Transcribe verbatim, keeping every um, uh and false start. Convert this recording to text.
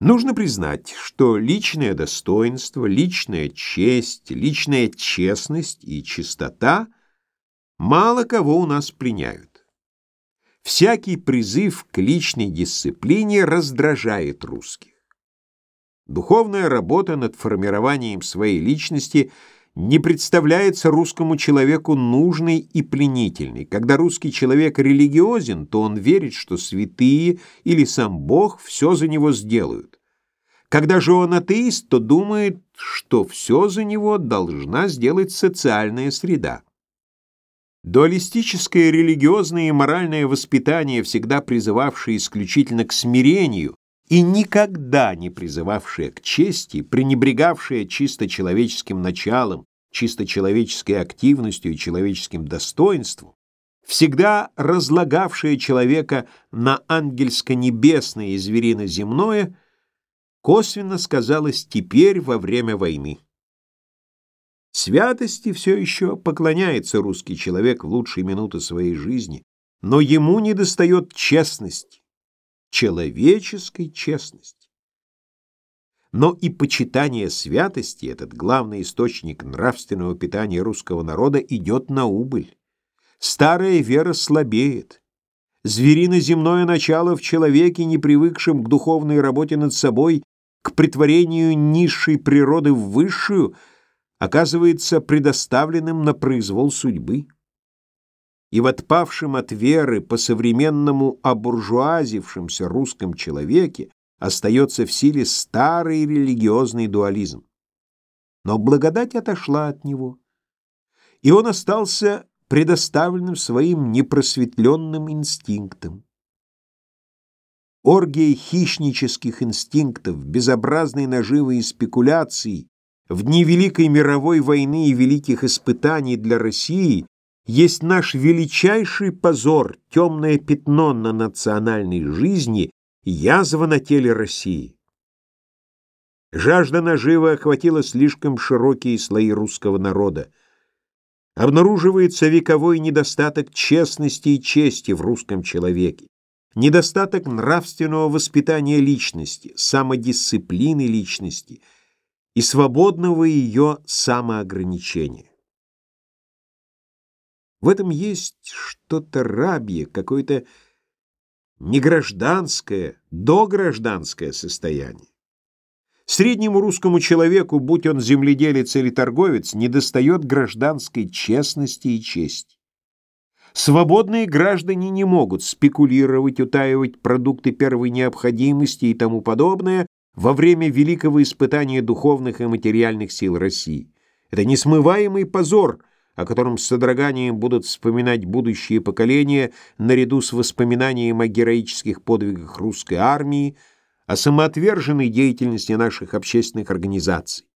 Нужно признать, что личное достоинство, личная честь, личная честность и чистота мало кого у нас пленяют. Всякий призыв к личной дисциплине раздражает русских. Духовная работа над формированием своей личности не представляется русскому человеку нужной и пленительной. Когда русский человек религиозен, то он верит, что святые или сам Бог все за него сделают. Когда же он атеист, то думает, что все за него должна сделать социальная среда. Дуалистическое религиозное и моральное воспитание, всегда призывавшее исключительно к смирению и никогда не призывавшее к чести, пренебрегавшее чисто человеческим началом, чисто человеческой активностью и человеческим достоинством, всегда разлагавшее человека на ангельско-небесное и зверино-земное, косвенно сказалось теперь во время войны. Святости все еще поклоняется русский человек в лучшие минуты своей жизни, но ему недостает честности, человеческой честности. Но и почитание святости, этот главный источник нравственного питания русского народа, идет на убыль. Старая вера слабеет. Зверино-земное начало в человеке, не привыкшем к духовной работе над собой, к претворению низшей природы в высшую, оказывается предоставленным на произвол судьбы. И в отпавшем от веры по-современному обуржуазившемся русском человеке остается в силе старый религиозный дуализм. Но благодать отошла от него, и он остался предоставленным своим непросветленным инстинктам. Оргия хищнических инстинктов, безобразной наживы и спекуляций в дни Великой мировой войны и великих испытаний для России есть наш величайший позор, темное пятно на национальной жизни, язва на теле России. Жажда наживы охватила слишком широкие слои русского народа. Обнаруживается вековой недостаток честности и чести в русском человеке, недостаток нравственного воспитания личности, самодисциплины личности и свободного ее самоограничения. В этом есть что-то рабье, какое-то негражданское, догражданское состояние. Среднему русскому человеку, будь он земледелец или торговец, недостает гражданской честности и чести. Свободные граждане не могут спекулировать, утаивать продукты первой необходимости и тому подобное во время великого испытания духовных и материальных сил России. Это несмываемый позор, о котором с содроганием будут вспоминать будущие поколения наряду с воспоминанием о героических подвигах русской армии, о самоотверженной деятельности наших общественных организаций.